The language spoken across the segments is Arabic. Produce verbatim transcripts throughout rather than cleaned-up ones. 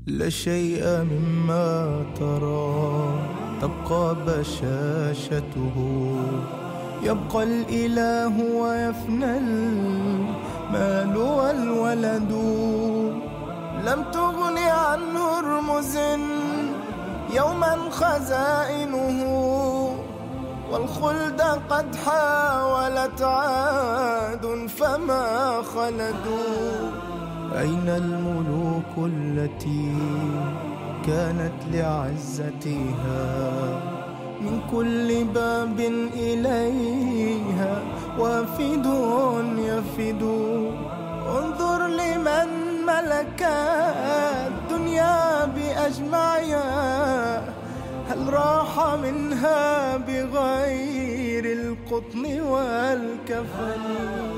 لا شيء مما ترى تبقى بشاشته، يبقى الإله ويفنى المال والولد. لم تغن عن هرمز يوما خزائنه، والخلد قد حاولت عاد فما خلدوا. أين الملوك التي كانت لعزتها من كل باب إليها وافد يفد؟ انظر لمن ملك الدنيا بأجمعها، هل راح منها بغير القطن والكفن؟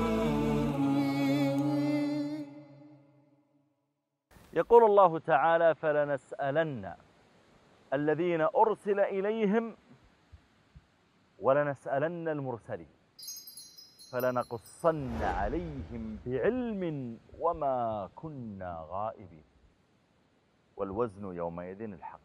يقول الله تعالى: فلنسألن الذين أرسل إليهم ولنسألن المرسلين فلنقصن عليهم بعلم وما كنا غائبين والوزن يومئذ الحق.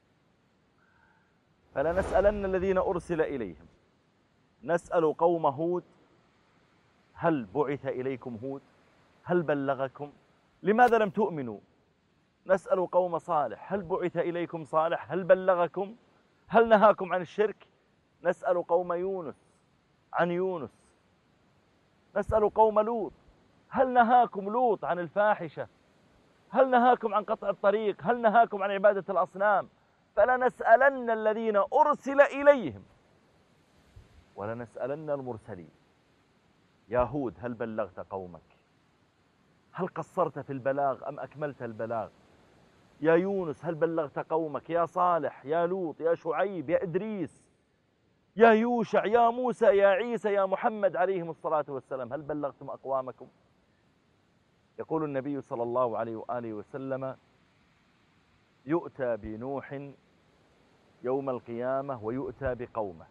فلنسألن الذين أرسل إليهم، نسأل قوم هود: هل بعث إليكم هود؟ هل بلغكم؟ لماذا لم تؤمنوا؟ نسأل قوم صالح: هل بعث إليكم صالح؟ هل بلغكم؟ هل نهاكم عن الشرك؟ نسأل قوم يونس عن يونس. نسأل قوم لوط: هل نهاكم لوط عن الفاحشة؟ هل نهاكم عن قطع الطريق؟ هل نهاكم عن عبادة الأصنام؟ فلنسألن الذين أرسل إليهم ولنسألن المرسلين. يا هود هل بلغت قومك؟ هل قصرت في البلاغ أم أكملت البلاغ؟ يا يونس هل بلغت قومك؟ يا صالح، يا لوط، يا شعيب، يا إدريس، يا يوشع، يا موسى، يا عيسى، يا محمد عليهم الصلاة والسلام، هل بلغتم أقوامكم؟ يقول النبي صلى الله عليه وآله وسلم: يؤتى بنوح يوم القيامة ويؤتى بقومه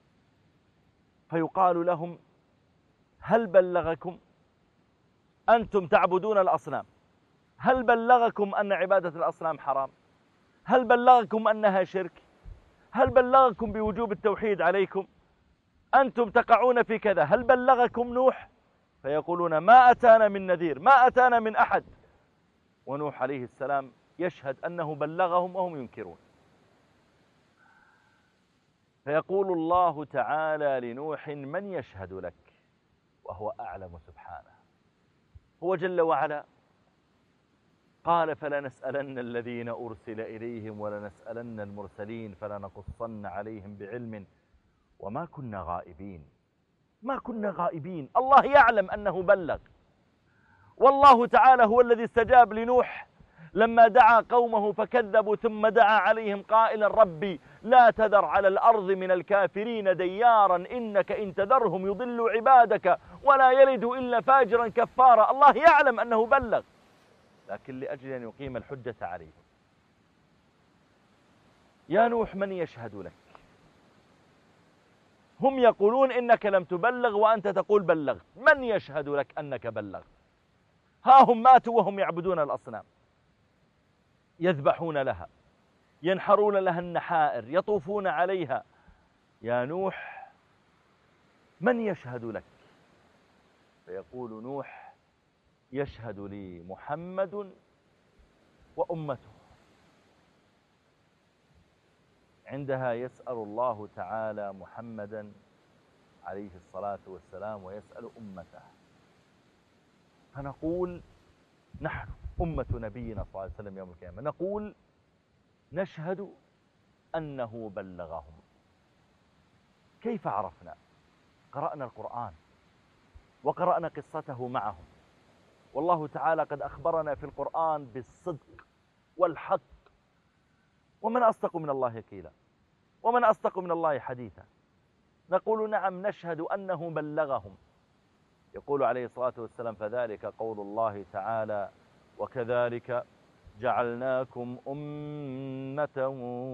فيقال لهم: هل بلغكم؟ أنتم تعبدون الأصنام، هل بلغكم أن عبادة الأصنام حرام؟ هل بلغكم أنها شرك؟ هل بلغكم بوجوب التوحيد عليكم؟ أنتم تقعون في كذا، هل بلغكم نوح؟ فيقولون: ما أتانا من نذير، ما أتانا من أحد. ونوح عليه السلام يشهد أنه بلغهم وهم ينكرون. فيقول الله تعالى لنوح: من يشهد لك؟ وهو أعلم سبحانه. هو جل وعلا قال: فلنسألن الذين أرسل إليهم ولنسألن المرسلين فلنقصن عليهم بعلم وما كنا غائبين. ما كنا غائبين، الله يعلم أنه بلغ. والله تعالى هو الذي استجاب لنوح لما دعا قومه فكذبوا، ثم دعا عليهم قائلا: ربي لا تذر على الأرض من الكافرين ديارا إنك إن تذرهم يضلوا عبادك ولا يلدوا إلا فاجرا كفارا. الله يعلم أنه بلغ، لكن لأجل أن يقيم الحجة عليهم. يا نوح من يشهد لك؟ هم يقولون إنك لم تبلغ وأنت تقول بلغت. من يشهد لك أنك بلغت؟ ها هم ماتوا وهم يعبدون الأصنام، يذبحون لها، ينحرون لها النحائر، يطوفون عليها. يا نوح من يشهد لك؟ فيقول نوح: يشهد لي محمد وأمته. عندها يسأل الله تعالى محمدا عليه الصلاة والسلام ويسأل أمته، فنقول نحن أمة نبينا صلى الله عليه وسلم يوم القيامة نقول نشهد أنه بلغهم. كيف عرفنا؟ قرأنا القرآن وقرأنا قصته معهم، والله تعالى قد أخبرنا في القرآن بالصدق والحق. ومن أصدق من الله قيلا، ومن أصدق من الله حديثا. نقول نعم نشهد أنه بلغهم. يقول عليه الصلاة والسلام: فذلك قول الله تعالى: وكذلك جعلناكم أمة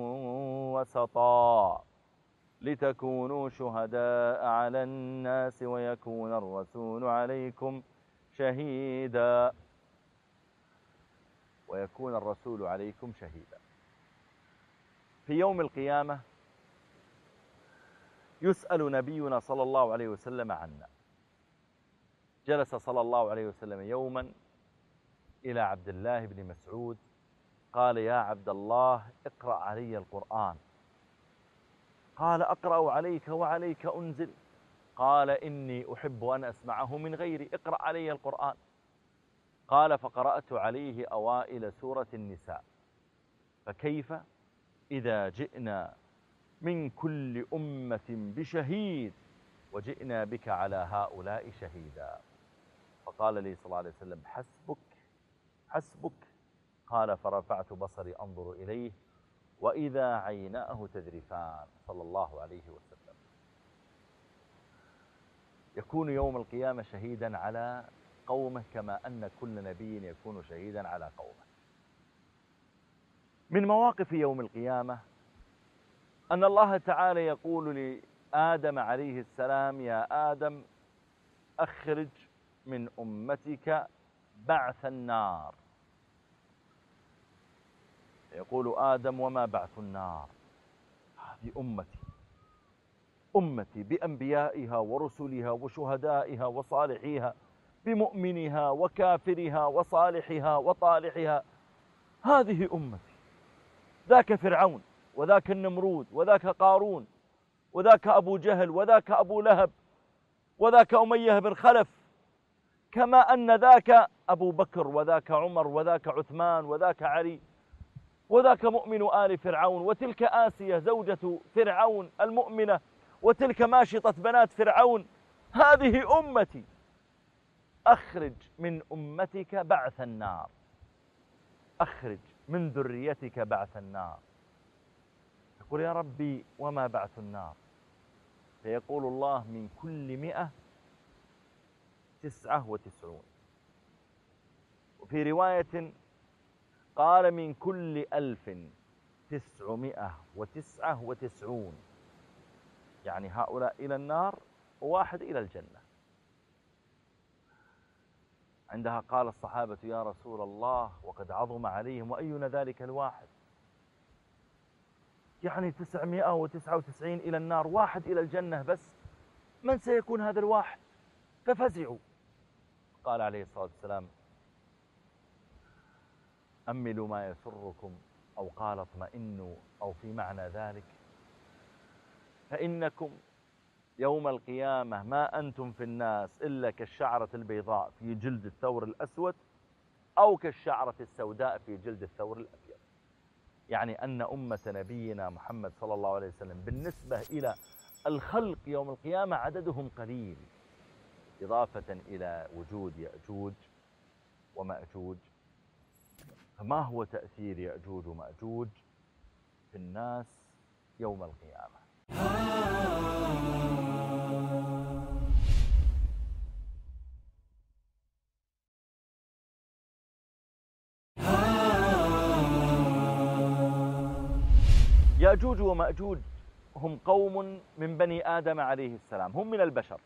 وسطا لتكونوا شهداء على الناس ويكون الرسول عليكم شهيدا. ويكون الرسول عليكم شهيدا. في يوم القيامة يسأل نبينا صلى الله عليه وسلم عنا. جلس صلى الله عليه وسلم يوما إلى عبد الله بن مسعود قال: يا عبد الله اقرأ علي القرآن. قال: أقرأ عليك وعليك أنزل. قال: إني أحب أن أسمعه من غيري، اقرأ علي القرآن. قال: فقرأت عليه أوائل سورة النساء: فكيف إذا جئنا من كل أمة بشهيد وجئنا بك على هؤلاء شهيدا. فقال لي صلى الله عليه وسلم: حسبك حسبك. قال: فرفعت بصري أنظر إليه وإذا عيناه تذرفان، صلى الله عليه وسلم. يكون يوم القيامة شهيدا على قومه كما أن كل نبي يكون شهيدا على قومه. من مواقف يوم القيامة أن الله تعالى يقول لآدم عليه السلام: يا آدم أخرج من أمتك بعث النار. يقول آدم: وما بعث النار؟ هذه أمتي أمتي بأنبيائها ورسلها وشهدائها وصالحيها، بمؤمنها وكافرها وصالحها وطالحها، هذه أمتي. ذاك فرعون وذاك النمرود وذاك قارون وذاك أبو جهل وذاك أبو لهب وذاك أمية بن خلف، كما أن ذاك أبو بكر وذاك عمر وذاك عثمان وذاك علي وذاك مؤمن آل فرعون، وتلك آسية زوجة فرعون المؤمنة، وتلك ماشطة بنات فرعون. هذه أمتي. أخرج من أمتك بعث النار، أخرج من ذريتك بعث النار. يقول: يا ربي وما بعث النار؟ فيقول الله: من كل مئة تسعة وتسعون. وفي رواية قال: من كل ألف تسعمائة وتسعة وتسعون، يعني هؤلاء إلى النار وواحد إلى الجنة. عندها قال الصحابة: يا رسول الله وقد عظم عليهم، وأينا ذلك الواحد؟ يعني تسعمائة وتسعة وتسعين إلى النار، واحد إلى الجنة بس، من سيكون هذا الواحد؟ ففزعوا. قال عليه الصلاة والسلام: أملوا ما يسركم، أو قال اطمئنوا، أو في معنى ذلك، فإنكم يوم القيامة ما أنتم في الناس إلا كالشعرة البيضاء في جلد الثور الأسود، أو كالشعرة السوداء في جلد الثور الأبيض. يعني أن أمة نبينا محمد صلى الله عليه وسلم بالنسبة إلى الخلق يوم القيامة عددهم قليل، إضافة إلى وجود يأجوج ومأجوج. فما هو تأثير يأجوج ومأجوج في الناس يوم القيامة؟ يأجوج ومأجوج هم قوم من بني آدم عليه السلام، هم من البشر،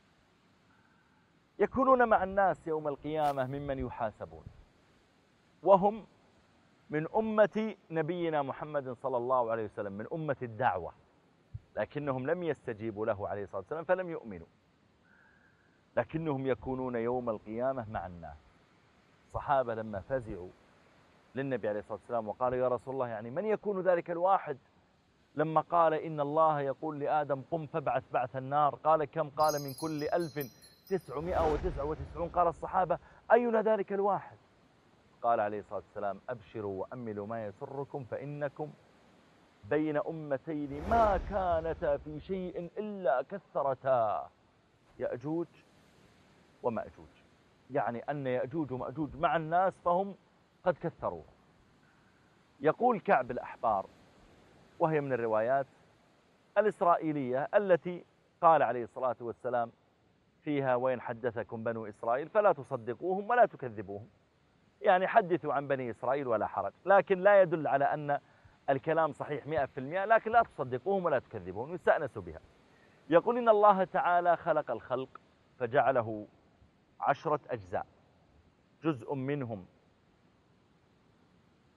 يكونون مع الناس يوم القيامة ممن يحاسبون، وهم من أمة نبينا محمد صلى الله عليه وسلم، من أمة الدعوة، لكنهم لم يستجيبوا له عليه الصلاة والسلام فلم يؤمنوا، لكنهم يكونون يوم القيامة مع الناس. الصحابة لما فزعوا للنبي عليه الصلاة والسلام وقالوا: يا رسول الله، يعني من يكون ذلك الواحد؟ لما قال: إن الله يقول لآدم قم فابعث بعث النار، قال: كم؟ قال: من كل ألف تسعمائة وتسعة وتسعون. قال الصحابة: أينا ذلك الواحد؟ قال عليه الصلاة والسلام: أبشروا وأملوا ما يسركم، فإنكم بين أمتين ما كانتا في شيء إلا كثرتا يأجوج ومأجوج. يعني أن يأجوج ومأجوج مع الناس فهم قد كثروا. يقول كعب الأحبار، وهي من الروايات الإسرائيلية التي قال عليه الصلاة والسلام فيها: وإن حدثكم بنو إسرائيل فلا تصدقوهم ولا تكذبوهم. يعني حدثوا عن بني إسرائيل ولا حرج، لكن لا يدل على أن الكلام صحيح مئة في المئة، لكن لا تصدقوهم ولا تكذبوهم، يستأنسوا بها. يقول: إن الله تعالى خلق الخلق فجعله عشرة أجزاء، جزء منهم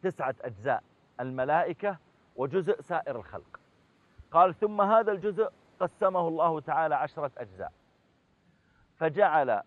تسعة أجزاء الملائكة وجزء سائر الخلق. قال ثم هذا الجزء قسمه الله تعالى عشرة أجزاء، فجعل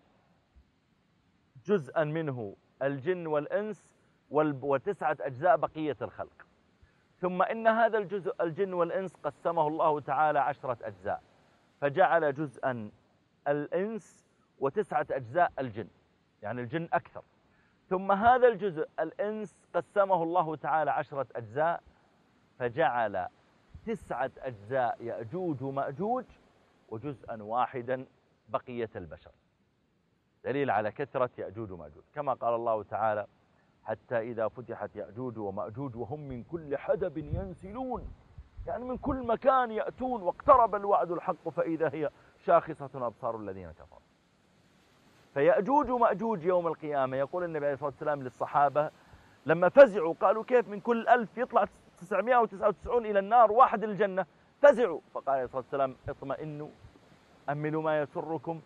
جزءا منه الجن والإنس وتسعة أجزاء بقية الخلق. ثم إن هذا الجزء الجن والإنس قسمه الله تعالى عشرة أجزاء، فجعل جزءا الإنس وتسعة أجزاء الجن، يعني الجن أكثر. ثم هذا الجزء الإنس قسمه الله تعالى عشرة أجزاء، فجعل تسعة أجزاء يأجوج ومأجوج وجزءا واحدا بقية البشر، دليل على كثرة يأجوج ومأجوج. كما قال الله تعالى حتى إذا فتحت يأجوج ومأجوج وهم من كل حدب ينسلون، يعني من كل مكان يأتون، واقترب الوعد الحق فإذا هي شاخصة أبصار الذين كفروا. فيأجوج ومأجوج يوم القيامة، يقول النبي عليه الصلاة والسلام للصحابة لما فزعوا قالوا كيف من كل ألف يطلع تسعمائة وتسعة وتسعين إلى النار واحد الجنة؟ فزعوا. فقال عليه الصلاة والسلام اطمئنوا أملوا ما يسركم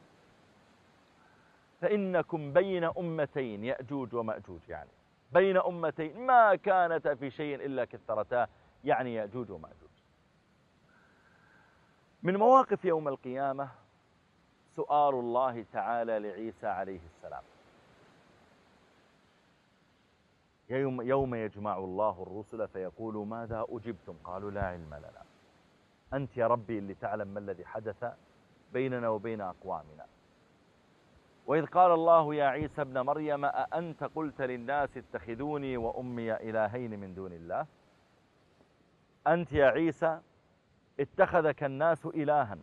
فإنكم بين أمتين يأجوج ومأجوج، يعني بين أمتين ما كانتا في شيء إلا كثرتا، يعني يأجوج ومأجوج. من مواقف يوم القيامة سؤال الله تعالى لعيسى عليه السلام، يوم, يوم يجمع الله الرسل فيقول ماذا أجبتم؟ قالوا لا علم لنا، أنت يا ربي اللي تعلم ما الذي حدث بيننا وبين أقوامنا. وإذ قال الله يا عيسى ابن مريم أأنت قلت للناس اتخذوني وأمي إلهين من دون الله؟ أنت يا عيسى اتخذك الناس إلها،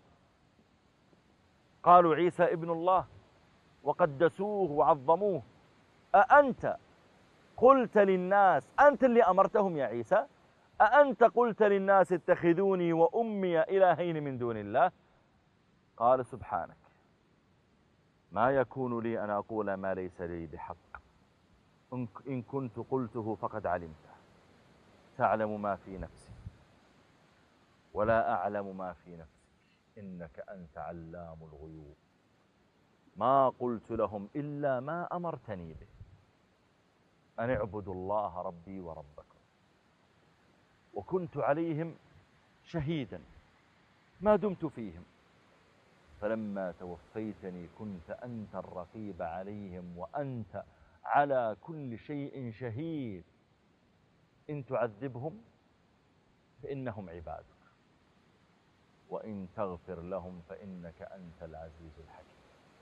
قالوا عيسى ابن الله وقدسوه وعظموه، أأنت قلت للناس، أنت اللي أمرتهم يا عيسى، أأنت قلت للناس اتخذوني وأمي إلهين من دون الله؟ قال سبحانك ما يكون لي أن أقول ما ليس لي بحق، إن كنت قلته فقد علمته، تعلم ما في نفسي ولا أعلم ما في نفسك إنك أنت علام الغيوب، ما قلت لهم إلا ما أمرتني به أن اعبدوا الله ربي وربكم، وكنت عليهم شهيدا ما دمت فيهم، فلما توفيتني كنت أنت الرقيب عليهم وأنت على كل شيء شهيد، إن تعذبهم فإنهم عبادك وإن تغفر لهم فإنك أنت العزيز الحكيم.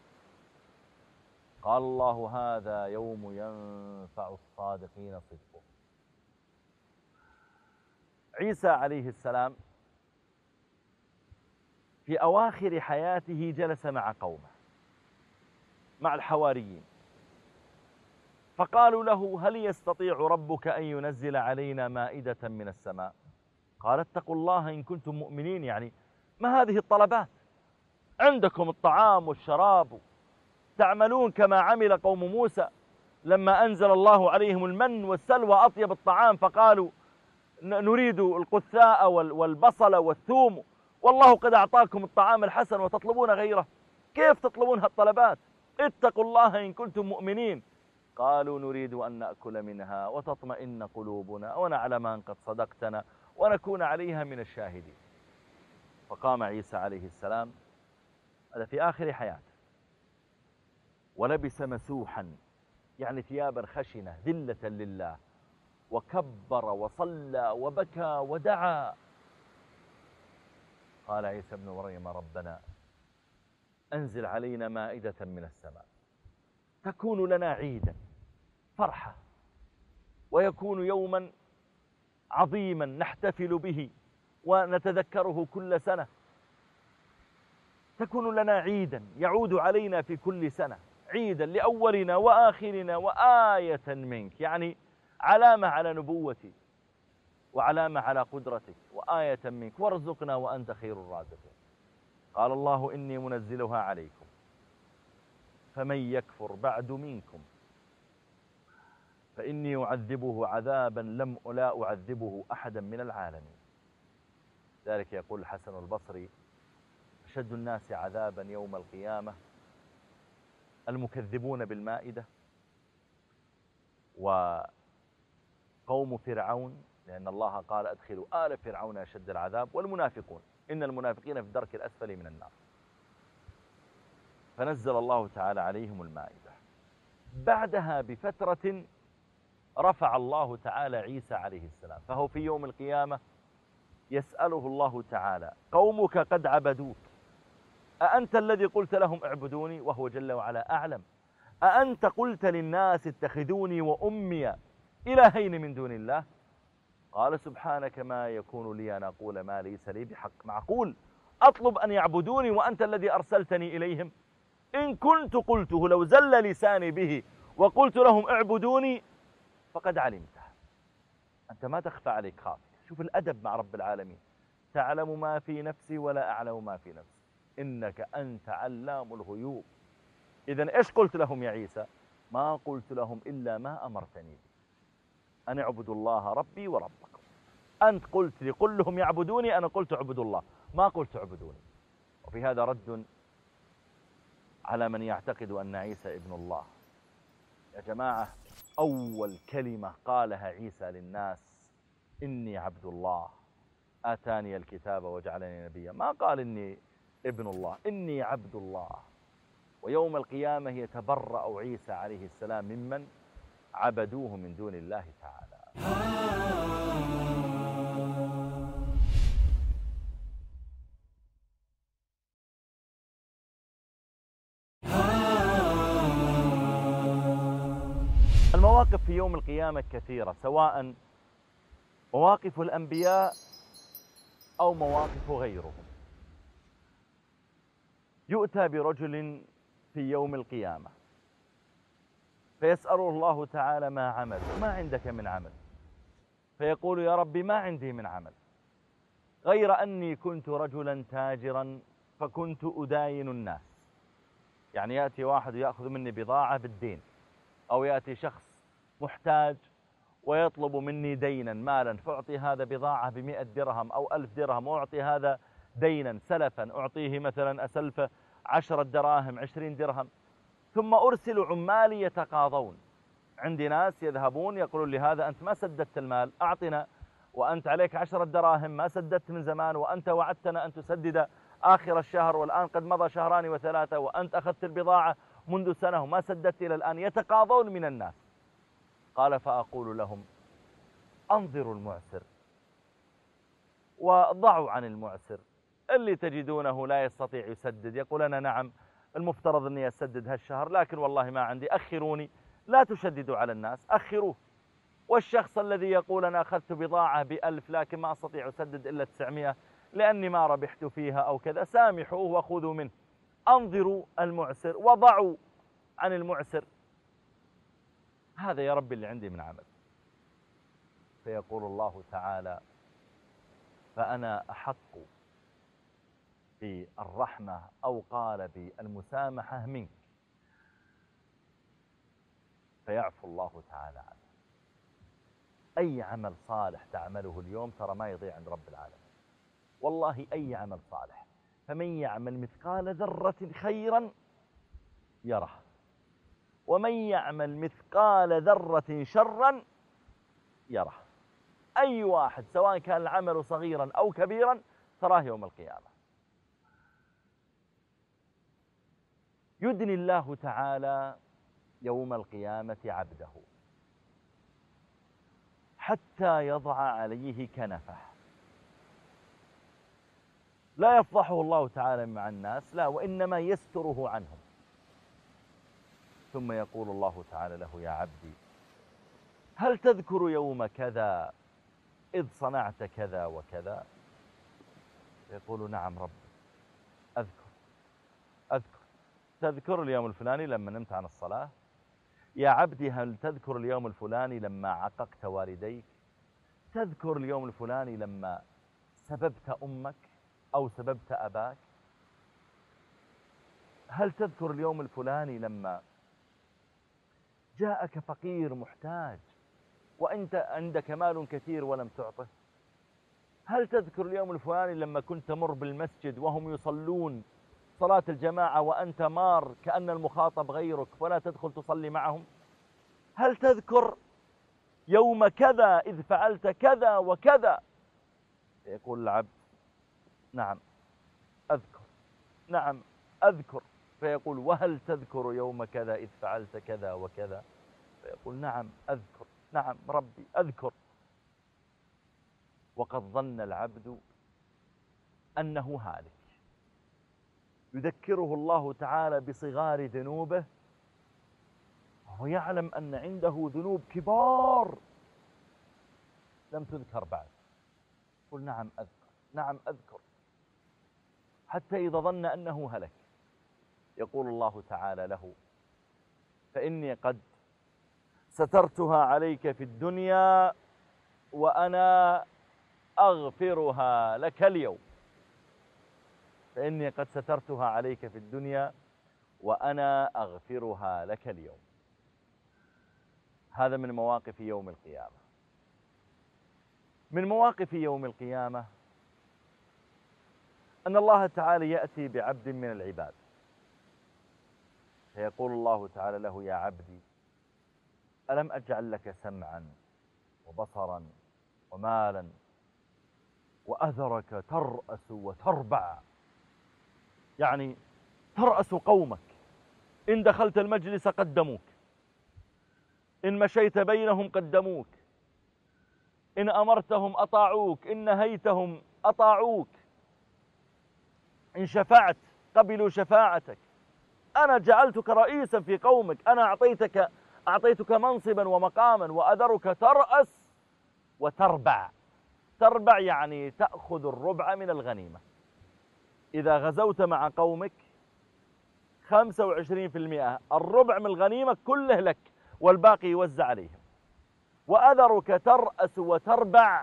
قال الله هذا يوم ينفع الصادقين صدقهم. عيسى عليه السلام في أواخر حياته جلس مع قومه مع الحواريين، فقالوا له هل يستطيع ربك أن ينزل علينا مائدة من السماء؟ قال اتقوا الله إن كنتم مؤمنين، يعني ما هذه الطلبات؟ عندكم الطعام والشراب، تعملون كما عمل قوم موسى لما أنزل الله عليهم المن والسلوى أطيب الطعام، فقالوا نريد القثاء والبصل والثوم، والله قد أعطاكم الطعام الحسن وتطلبون غيره، كيف تطلبون هالطلبات؟ اتقوا الله إن كنتم مؤمنين. قالوا نريد أن نأكل منها وتطمئن قلوبنا ونعلم أن قد صدقتنا ونكون عليها من الشاهدين. فقام عيسى عليه السلام، هذا في آخر حياته، ولبس مسوحا يعني ثيابا خشنة ذلة لله، وكبر وصلى وبكى ودعا. قال عيسى ابن مريم ربنا أنزل علينا مائدة من السماء تكون لنا عيدا فرحة، ويكون يوما عظيما نحتفل به ونتذكره كل سنة، تكون لنا عيدا يعود علينا في كل سنة، عيدا لأولنا وآخرنا وآية منك، يعني علامة على نبوتي وعلامة على قدرتك وآية منك، وارزقنا وأنت خير الرازقين. قال الله إني منزلها عليكم فمن يكفر بعد منكم فإني أعذبه عذابا لم لا أعذبه أحدا من العالمين. ذلك يقول الحسن البصري أشد الناس عذابا يوم القيامة المكذبون بالمائدة، وقوله قوم فرعون، لأن الله قال أدخلوا آل فرعون أشد العذاب، والمنافقون إن المنافقين في الدرك الأسفل من النار. فنزل الله تعالى عليهم المائدة. بعدها بفترة رفع الله تعالى عيسى عليه السلام، فهو في يوم القيامة يسأله الله تعالى: قومك قد عبدوك، أأنت الذي قلت لهم اعبدوني؟ وهو جل وعلا أعلم. أأنت قلت للناس اتخذوني وأمي إلهين من دون الله؟ قال: سبحانك ما يكون لي أن أقول ما ليس لي بحق. معقول أطلب أن يعبدوني وأنت الذي أرسلتني إليهم؟ إن كنت قلته لو زل لساني به وقلت لهم اعبدوني فقد علمته. أنت ما تخفى عليك خافك. شوف الأدب مع رب العالمين: تعلم ما في نفسي ولا أعلم ما في نفسي إنك أنت علام الغيوب. إذن إيش قلت لهم يا عيسى؟ ما قلت لهم إلا ما أمرتني به، أن اعبدوا الله ربي وربكم. أنت قلت لي قل لهم يعبدوني، أنا قلت اعبدوا الله، ما قلت اعبدوني. وفي هذا رد على من يعتقد أن عيسى ابن الله. يا جماعة، أول كلمة قالها عيسى للناس: إني عبد الله آتاني الكتاب وجعلني نبيا. ما قال إني ابن الله، إني عبد الله. ويوم القيامة يتبرأ عيسى عليه السلام ممن عبدوه من دون الله تعالى. المواقف في يوم القيامة كثيرة، سواء مواقف الأنبياء أو مواقف غيرهم. يؤتى برجل في يوم القيامة فيسأله الله تعالى: ما عمل؟ ما عندك من عمل؟ فيقول: يا ربي ما عندي من عمل غير أني كنت رجلا تاجرا فكنت أداين الناس. يعني يأتي واحد ويأخذ مني بضاعة بالدين، أو يأتي شخص محتاج ويطلب مني دينا مالا، فأعطي هذا بضاعة بمئة درهم أو ألف درهم، وأعطي هذا دينا سلفا، أعطيه مثلا أسلفه عشرة دراهم عشرين درهم. ثم أرسل عمالي يتقاضون. عندي ناس يذهبون يقولون لهذا: أنت ما سددت المال، أعطنا، وأنت عليك عشرة دراهم ما سددت من زمان، وأنت وعدتنا أن تسدد آخر الشهر، والآن قد مضى شهران وثلاثة، وأنت أخذت البضاعة منذ سنة وما سددت إلى الآن. يتقاضون من الناس. قال: فأقول لهم: أنظروا المعسر وضعوا عن المعسر. اللي تجدونه لا يستطيع يسدد يقول: أنا نعم المفترض أني أسدد هالشهر، لكن والله ما عندي، أخروني. لا تشددوا على الناس، أخروه. والشخص الذي يقول: أنا أخذت بضاعة بألف لكن ما أستطيع أسدد إلا تسعمائة لأني ما ربحت فيها أو كذا، سامحوه وخذوا منه. أنظروا المعسر وضعوا عن المعسر. هذا يا ربي اللي عندي من عمل. فيقول الله تعالى: فأنا أحق بالرحمة أو قال بالمسامحة منك. فيعفو الله تعالى عنه. أي عمل صالح تعمله اليوم ترى ما يضيع عند رب العالمين، والله أي عمل صالح. فمن يعمل مثقال ذرة خيرا يره، ومن يعمل مثقال ذرة شرا يره. أي واحد سواء كان العمل صغيرا أو كبيرا تراه يوم القيامة. يدني الله تعالى يوم القيامة عبده حتى يضع عليه كنفه. لا يفضحه الله تعالى مع الناس، لا، وإنما يستره عنهم. ثم يقول الله تعالى له: يا عبدي هل تذكر يوم كذا إذ صنعت كذا وكذا؟ يقول: نعم رب، أذكر أذكر. تذكر اليوم الفلاني لما نمت عن الصلاة؟ يا عبدي هل تذكر اليوم الفلاني لما عققت والديك؟ تذكر اليوم الفلاني لما سببت أمك أو سببت أباك؟ هل تذكر اليوم الفلاني لما جاءك فقير محتاج وأنت عندك مال كثير ولم تعطه؟ هل تذكر اليوم الفلاني لما كنت تمر بالمسجد وهم يصلون صلاة الجماعة وأنت مار كأن المخاطب غيرك ولا تدخل تصلي معهم؟ هل تذكر يوم كذا إذ فعلت كذا وكذا. فيقول العبد نعم أذكر، نعم أذكر. فيقول وهل تذكر يوم كذا إذ فعلت كذا وكذا؟ فيقول نعم أذكر، نعم ربي أذكر. وقد ظن العبد أنه هالك، يذكره الله تعالى بصغار ذنوبه وهو يعلم أن عنده ذنوب كبار لم تذكر بعد. يقول نعم أذكر، نعم أذكر، حتى إذا ظن أنه هلك يقول الله تعالى له فإني قد سترتها عليك في الدنيا وأنا أغفرها لك اليوم. فإني قد سترتها عليك في الدنيا وأنا أغفرها لك اليوم. هذا من مواقف يوم القيامة. من مواقف يوم القيامة أن الله تعالى يأتي بعبد من العباد فيقول الله تعالى له يا عبدي ألم أجعل لك سمعا وبصرا ومالا وأذرك ترأس وتربع، يعني ترأس قومك، إن دخلت المجلس قدموك، إن مشيت بينهم قدموك، إن أمرتهم أطاعوك، إن نهيتهم أطاعوك، إن شفعت قبلوا شفاعتك. أنا جعلتك رئيسا في قومك، أنا أعطيتك أعطيتك منصبا ومقاما وأذرك ترأس وتربع. تربع يعني تأخذ الربع من الغنيمة. إذا غزوت مع قومك خمسة وعشرين بالمئة الربع من الغنيمة كله لك والباقي يوزع عليهم. وأذرك ترأس وتربع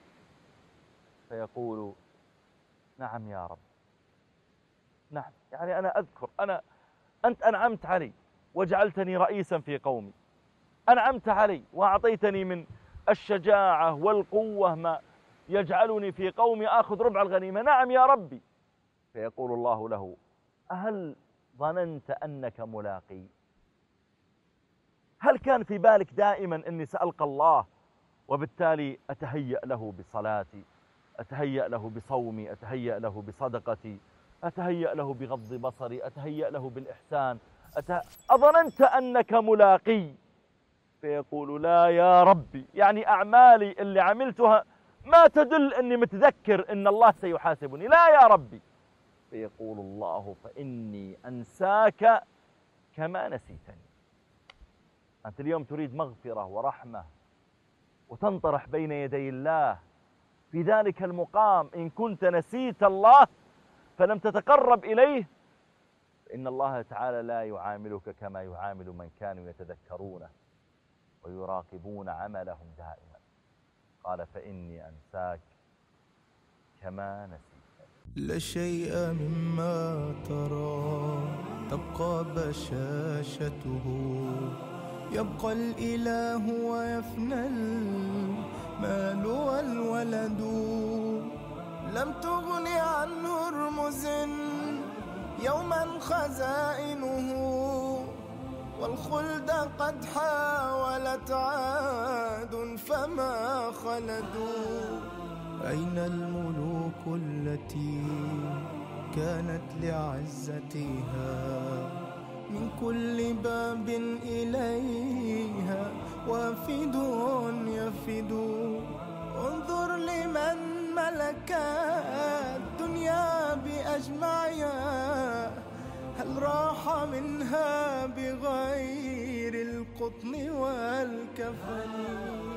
فيقول نعم يا رب، نعم، يعني أنا أذكر، أنا أنت أنعمت علي وجعلتني رئيسا في قومي، أنعمت علي وأعطيتني من الشجاعة والقوة ما يجعلني في قومي آخذ ربع الغنيمة. نعم يا ربي. فيقول الله له هل ظننت أنك ملاقي؟ هل كان في بالك دائما أني سألقى الله وبالتالي أتهيأ له بصلاتي، أتهيأ له بصومي، أتهيأ له بصدقتي، أتهيأ له بغض بصري، أتهيأ له بالإحسان، أته... أظننت أنك ملاقي؟ فيقول لا يا ربي، يعني أعمالي اللي عملتها ما تدل أني متذكر أن الله سيحاسبني، لا يا ربي. فيقول الله فإني أنساك كما نسيتني. أنت اليوم تريد مغفرة ورحمة وتنطرح بين يدي الله في ذلك المقام. إن كنت نسيت الله فلم تتقرب إليه فإن الله تعالى لا يعاملك كما يعامل من كانوا يتذكرونه ويراقبون عملهم دائما. قال فإني أنساك كما نسيت. لا شيء مما ترى تبقى بشاشته، يبقى الإله ويفنى المال والولد. لم تغن عن هرمز يوما خزائنه، والخلد قد حاولت عاد فما خلدوا. أين الملوك التي كانت لعزتها من كل باب إليها وافد يفد. انظر لمن ملك الدنيا بأجمعها، هل راح منها بغير القطن والكفن؟